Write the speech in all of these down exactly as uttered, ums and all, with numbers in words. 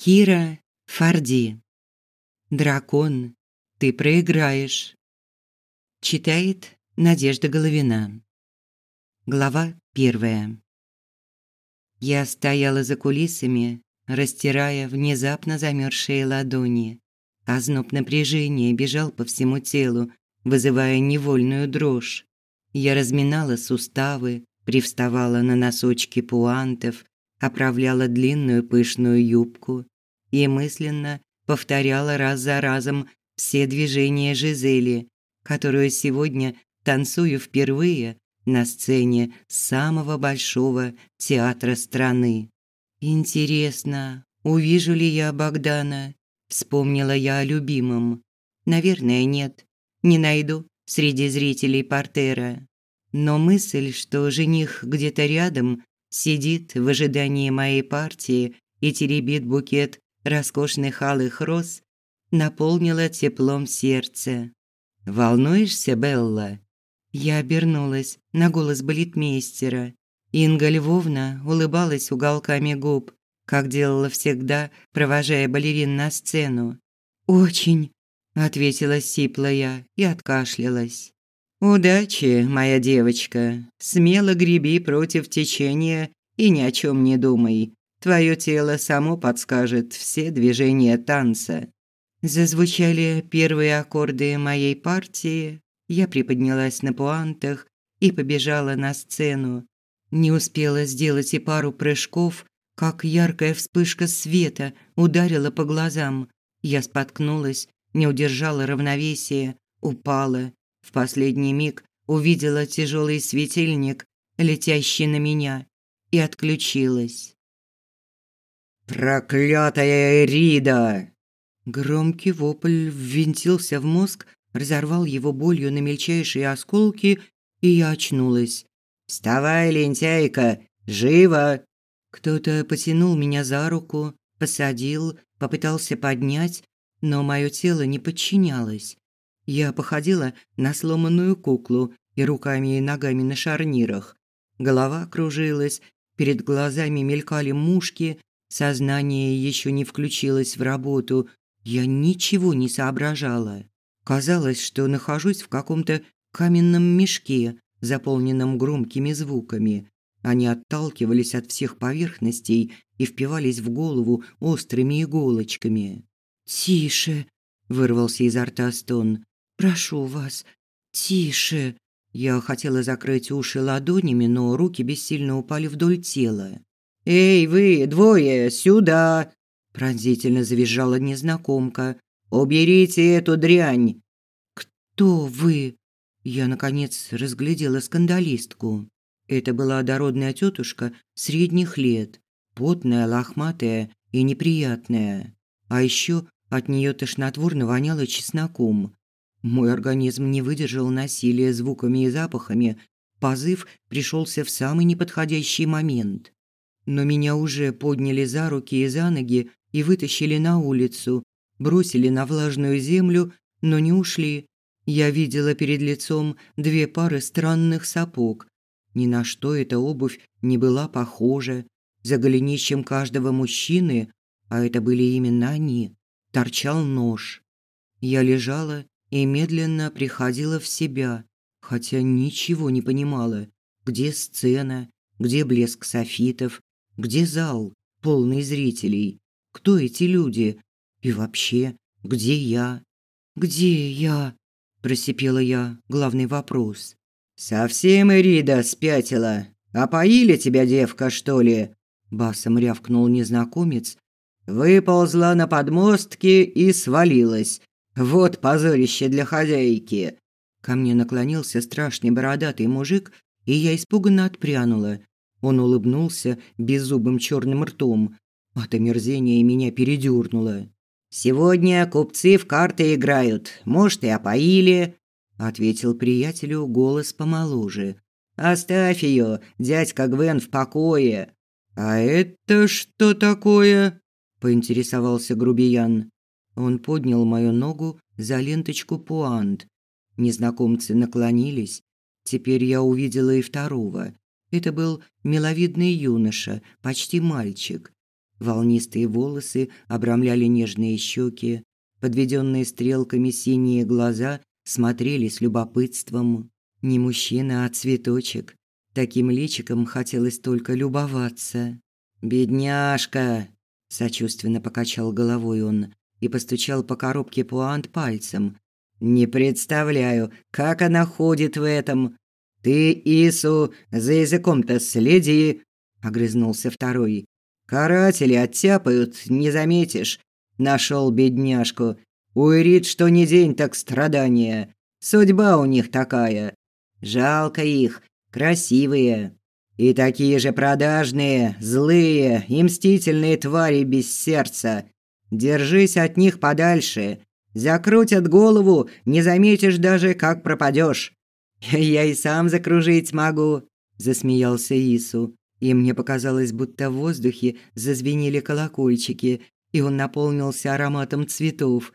Кира Форди. Дракон, ты проиграешь. Читает Надежда Головина. Глава первая. Я стояла за кулисами, растирая внезапно замерзшие ладони. Озноб напряжения бежал по всему телу, вызывая невольную дрожь. Я разминала суставы, привставала на носочки пуантов, оправляла длинную пышную юбку и мысленно повторяла раз за разом все движения Жизели, которую сегодня танцую впервые на сцене самого большого театра страны. Интересно, увижу ли я Богдана? Вспомнила я о любимом. Наверное, нет, не найду среди зрителей портера. Но мысль, что жених где-то рядом сидит в ожидании моей партии и теребит букет роскошных алых роз, наполнила теплом сердце. «Волнуешься, Белла?» Я обернулась на голос балетмейстера. Инга Львовна улыбалась уголками губ, как делала всегда, провожая балерин на сцену. «Очень», – ответила сипло я и откашлялась. «Удачи, моя девочка. Смело греби против течения и ни о чем не думай. Твое тело само подскажет все движения танца». Зазвучали первые аккорды моей партии. Я приподнялась на пуантах и побежала на сцену. Не успела сделать и пару прыжков, как яркая вспышка света ударила по глазам. Я споткнулась, не удержала равновесия, упала. В последний миг увидела тяжелый светильник, летящий на меня, и отключилась. «Проклятая Эрида!» Громкий вопль ввинтился в мозг, разорвал его болью на мельчайшие осколки, и я очнулась. «Вставай, лентяйка! Живо!» Кто-то потянул меня за руку, посадил, попытался поднять, но мое тело не подчинялось. Я походила на сломанную куклу и руками и ногами на шарнирах. Голова кружилась, перед глазами мелькали мушки, сознание еще не включилось в работу. Я ничего не соображала. Казалось, что нахожусь в каком-то каменном мешке, заполненном громкими звуками. Они отталкивались от всех поверхностей и впивались в голову острыми иголочками. «Тише!» – вырвался изо рта стон. «Прошу вас, тише!» Я хотела закрыть уши ладонями, но руки бессильно упали вдоль тела. «Эй, вы, двое, сюда!» – пронзительно завизжала незнакомка. «Уберите эту дрянь!» «Кто вы?» Я, наконец, разглядела скандалистку. Это была дородная тетушка средних лет, потная, лохматая и неприятная. А еще от нее тошнотворно воняло чесноком. Мой организм не выдержал насилия звуками и запахами. Позыв пришелся в самый неподходящий момент. Но меня уже подняли за руки и за ноги и вытащили на улицу, бросили на влажную землю, но не ушли. Я видела перед лицом две пары странных сапог. Ни на что эта обувь не была похожа. За голенищем каждого мужчины, а это были именно они, торчал нож. Я лежала и медленно приходила в себя, хотя ничего не понимала. Где сцена, где блеск софитов, где зал, полный зрителей? Кто эти люди? И вообще, где я? «Где я?» – просипела я, главный вопрос. «Совсем Эрида спятила? Опоили тебя, девка, что ли?» – басом рявкнул незнакомец. «Выползла на подмостки и свалилась. Вот позорище для хозяйки!» Ко мне наклонился страшный бородатый мужик, и я испуганно отпрянула. Он улыбнулся беззубым черным ртом. От омерзения меня передёрнуло. «Сегодня купцы в карты играют, может, и опоили», – ответил приятелю голос помоложе. «Оставь ее, дядька Гвен, в покое». «А это что такое?» – поинтересовался грубиян. Он поднял мою ногу за ленточку пуант. Незнакомцы наклонились. Теперь я увидела и второго. Это был миловидный юноша, почти мальчик. Волнистые волосы обрамляли нежные щеки, подведенные стрелками синие глаза смотрели с любопытством. Не мужчина, а цветочек. Таким личиком хотелось только любоваться. «Бедняжка!» – сочувственно покачал головой он и постучал по коробке пуант пальцем. «Не представляю, как она ходит в этом. Ты, Ису, за языком-то следи!» – огрызнулся второй. «Каратели оттяпают, не заметишь. Нашел бедняжку. Уверит, что не день, так страдания. Судьба у них такая. Жалко их, красивые. И такие же продажные, злые и мстительные твари без сердца. Держись от них подальше. Закрутят голову, не заметишь даже, как пропадешь. Я и сам закружить могу», – засмеялся Ису. И мне показалось, будто в воздухе зазвенели колокольчики, и он наполнился ароматом цветов.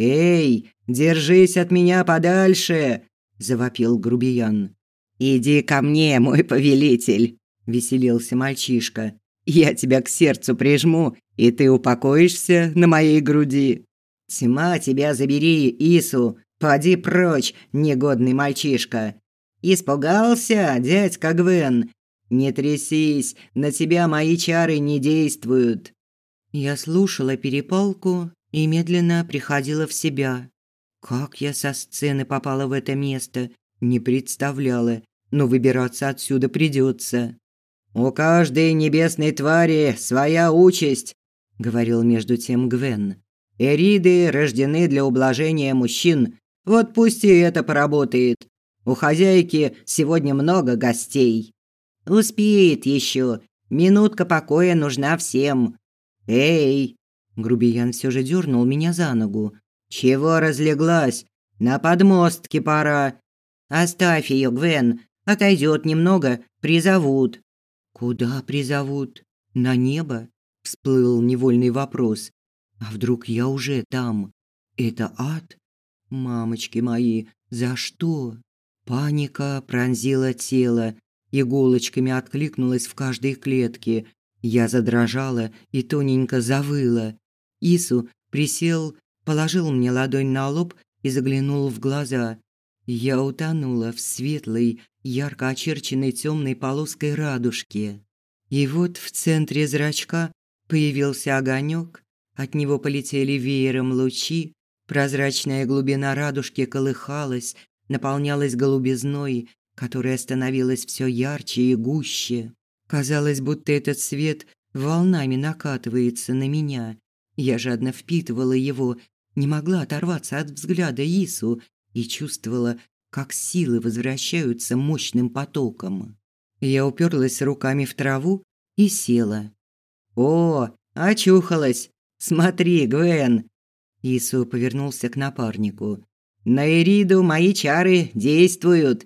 «Эй, держись от меня подальше!» – завопил грубиян. «Иди ко мне, мой повелитель!» – веселился мальчишка. «Я тебя к сердцу прижму, и ты упокоишься на моей груди. Тьма тебя забери, Ису! Поди прочь, негодный мальчишка!» «Испугался, дядька Гвен? Не трясись, на тебя мои чары не действуют!» Я слушала перепалку и медленно приходила в себя. Как я со сцены попала в это место, не представляла, но выбираться отсюда придется. «У каждой небесной твари своя участь», – говорил между тем Гвен. «Эриды рождены для ублажения мужчин, вот пусть и это поработает. У хозяйки сегодня много гостей. Успеет еще, минутка покоя нужна всем. Эй!» Грубиян все же дернул меня за ногу. «Чего разлеглась? На подмостке пора. Оставь ее, Гвен. Отойдет немного, призовут». «Куда призовут? На небо?» – всплыл невольный вопрос. «А вдруг я уже там? Это ад? Мамочки мои, за что?» Паника пронзила тело, иголочками откликнулась в каждой клетке. Я задрожала и тоненько завыла. Ису присел, положил мне ладонь на лоб и заглянул в глаза. Я утонула в светлой, ярко очерченной темной полоской радужки. И вот в центре зрачка появился огонек, от него полетели веером лучи, прозрачная глубина радужки колыхалась, наполнялась голубизной, которая становилась все ярче и гуще. Казалось, будто этот свет волнами накатывается на меня. Я жадно впитывала его, не могла оторваться от взгляда Ису и чувствовала, как силы возвращаются мощным потоком. Я уперлась руками в траву и села. «О, очухалась! Смотри, Гвен!» Ису повернулся к напарнику. «На Эриду мои чары действуют!»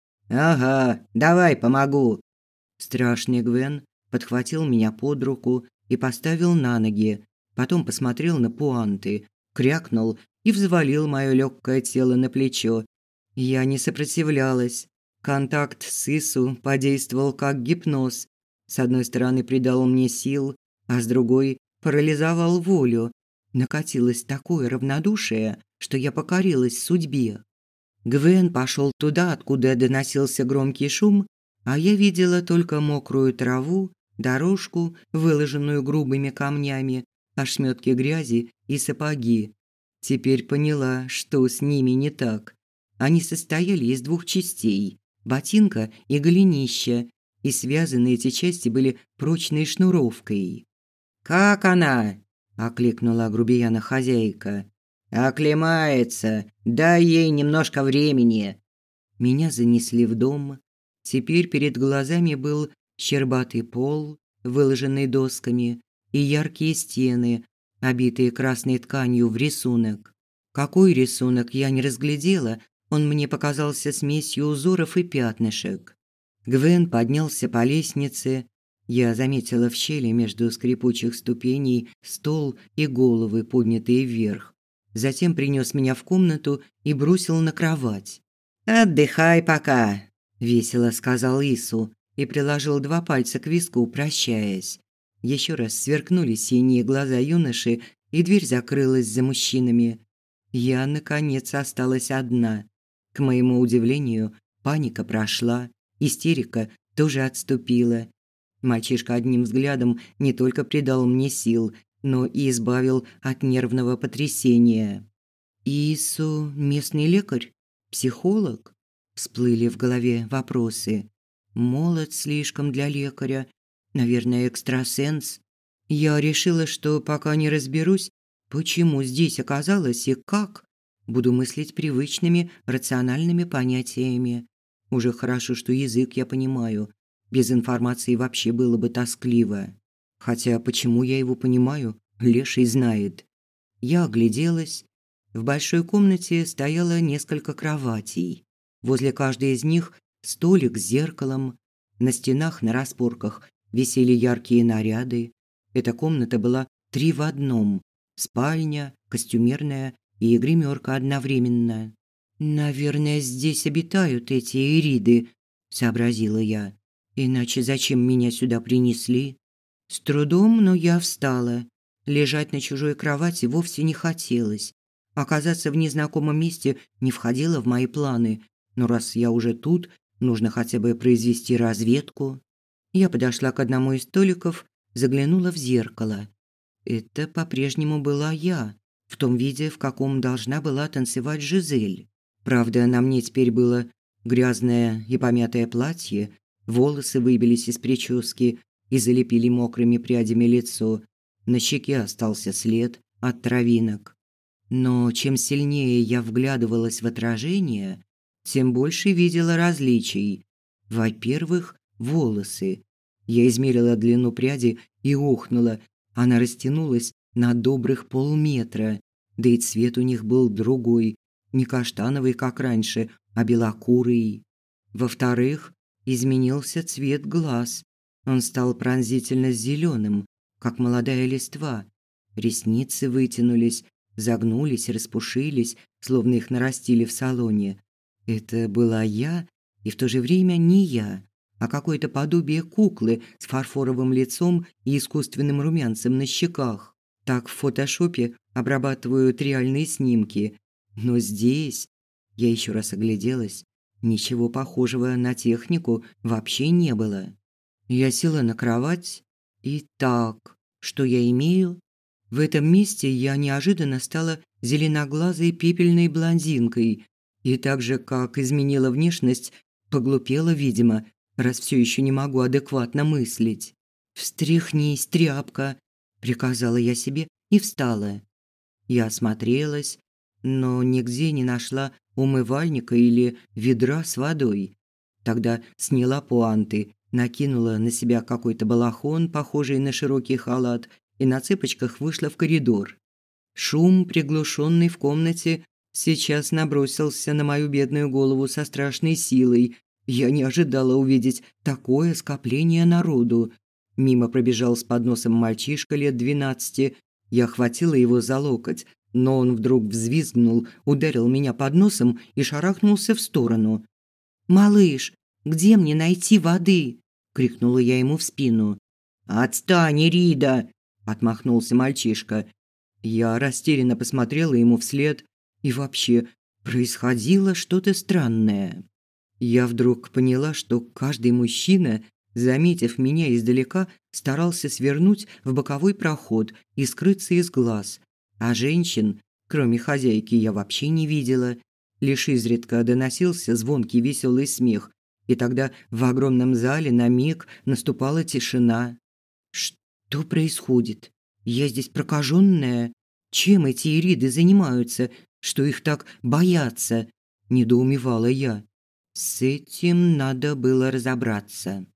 «Ага, давай помогу!» Страшный Гвен подхватил меня под руку и поставил на ноги, потом посмотрел на пуанты, крякнул и взвалил моё лёгкое тело на плечо. Я не сопротивлялась. Контакт с Ису подействовал как гипноз. С одной стороны придал мне сил, а с другой парализовал волю. Накатилось такое равнодушие, что я покорилась судьбе. Гвен пошел туда, откуда доносился громкий шум, а я видела только мокрую траву, дорожку, выложенную грубыми камнями, ошметки грязи и сапоги. Теперь поняла, что с ними не так. Они состояли из двух частей – ботинка и голенища, и связаны эти части были прочной шнуровкой. «Как она?» – окликнула грубияна хозяйка. «Оклемается, дай ей немножко времени». Меня занесли в дом. Теперь перед глазами был щербатый пол, выложенный досками, и яркие стены, обитые красной тканью в рисунок. Какой рисунок, я не разглядела, он мне показался смесью узоров и пятнышек. Гвен поднялся по лестнице. Я заметила в щели между скрипучих ступеней стол и головы, поднятые вверх. Затем принес меня в комнату и бросил на кровать. «Отдыхай пока», – весело сказал Ису и приложил два пальца к виску, прощаясь. Еще раз сверкнули синие глаза юноши, и дверь закрылась за мужчинами. Я, наконец, осталась одна. К моему удивлению, паника прошла, истерика тоже отступила. Мальчишка одним взглядом не только придал мне сил, но и избавил от нервного потрясения. «Ису местный лекарь? Психолог?» Всплыли в голове вопросы. «Молод слишком для лекаря. Наверное, экстрасенс». Я решила, что пока не разберусь, почему здесь оказалась и как, буду мыслить привычными, рациональными понятиями. Уже хорошо, что язык я понимаю. Без информации вообще было бы тоскливо. Хотя почему я его понимаю, леший знает. Я огляделась. В большой комнате стояло несколько кроватей. Возле каждой из них столик с зеркалом. На стенах на распорках висели яркие наряды. Эта комната была три в одном: спальня, костюмерная и гримерка одновременно. «Наверное, здесь обитают эти ириды», – сообразила я. «Иначе зачем меня сюда принесли?» С трудом, но я встала. Лежать на чужой кровати вовсе не хотелось. Оказаться в незнакомом месте не входило в мои планы. Но раз я уже тут, нужно хотя бы произвести разведку. Я подошла к одному из столиков, заглянула в зеркало. Это по-прежнему была я, в том виде, в каком должна была танцевать Жизель. Правда, на мне теперь было грязное и помятое платье, волосы выбились из прически и залепили мокрыми прядями лицо. На щеке остался след от травинок. Но чем сильнее я вглядывалась в отражение, тем больше видела различий. Во-первых, волосы. Я измерила длину пряди и охнула. Она растянулась на добрых полметра. Да и цвет у них был другой, не каштановый, как раньше, а белокурый. Во-вторых, изменился цвет глаз. Он стал пронзительно зеленым, как молодая листва. Ресницы вытянулись, загнулись, распушились, словно их нарастили в салоне. Это была я, и в то же время не я, а какое-то подобие куклы с фарфоровым лицом и искусственным румянцем на щеках. Так в фотошопе обрабатывают реальные снимки. Но здесь, я еще раз огляделась, ничего похожего на технику вообще не было. Я села на кровать, и так, что я имею? В этом месте я неожиданно стала зеленоглазой пепельной блондинкой, и так же, как изменила внешность, поглупела, видимо, раз все еще не могу адекватно мыслить. «Встряхнись, тряпка», – приказала я себе и встала. Я осмотрелась, но нигде не нашла умывальника или ведра с водой. Тогда сняла пуанты, накинула на себя какой-то балахон, похожий на широкий халат, и на цыпочках вышла в коридор. Шум, приглушенный в комнате, сейчас набросился на мою бедную голову со страшной силой. Я не ожидала увидеть такое скопление народу. Мимо пробежал с подносом мальчишка лет двенадцати. Я хватила его за локоть, но он вдруг взвизгнул, ударил меня под носом и шарахнулся в сторону. «Малыш, где мне найти воды?» – крикнула я ему в спину. «Отстань, Ирида!» – отмахнулся мальчишка. Я растерянно посмотрела ему вслед, и вообще происходило что-то странное. Я вдруг поняла, что каждый мужчина, заметив меня издалека, старался свернуть в боковой проход и скрыться из глаз, а женщин, кроме хозяйки, я вообще не видела. Лишь изредка доносился звонкий веселый смех, и тогда в огромном зале на миг наступала тишина. Что происходит? Я здесь прокаженная? Чем эти ириды занимаются, что их так боятся? Недоумевала я. С этим надо было разобраться.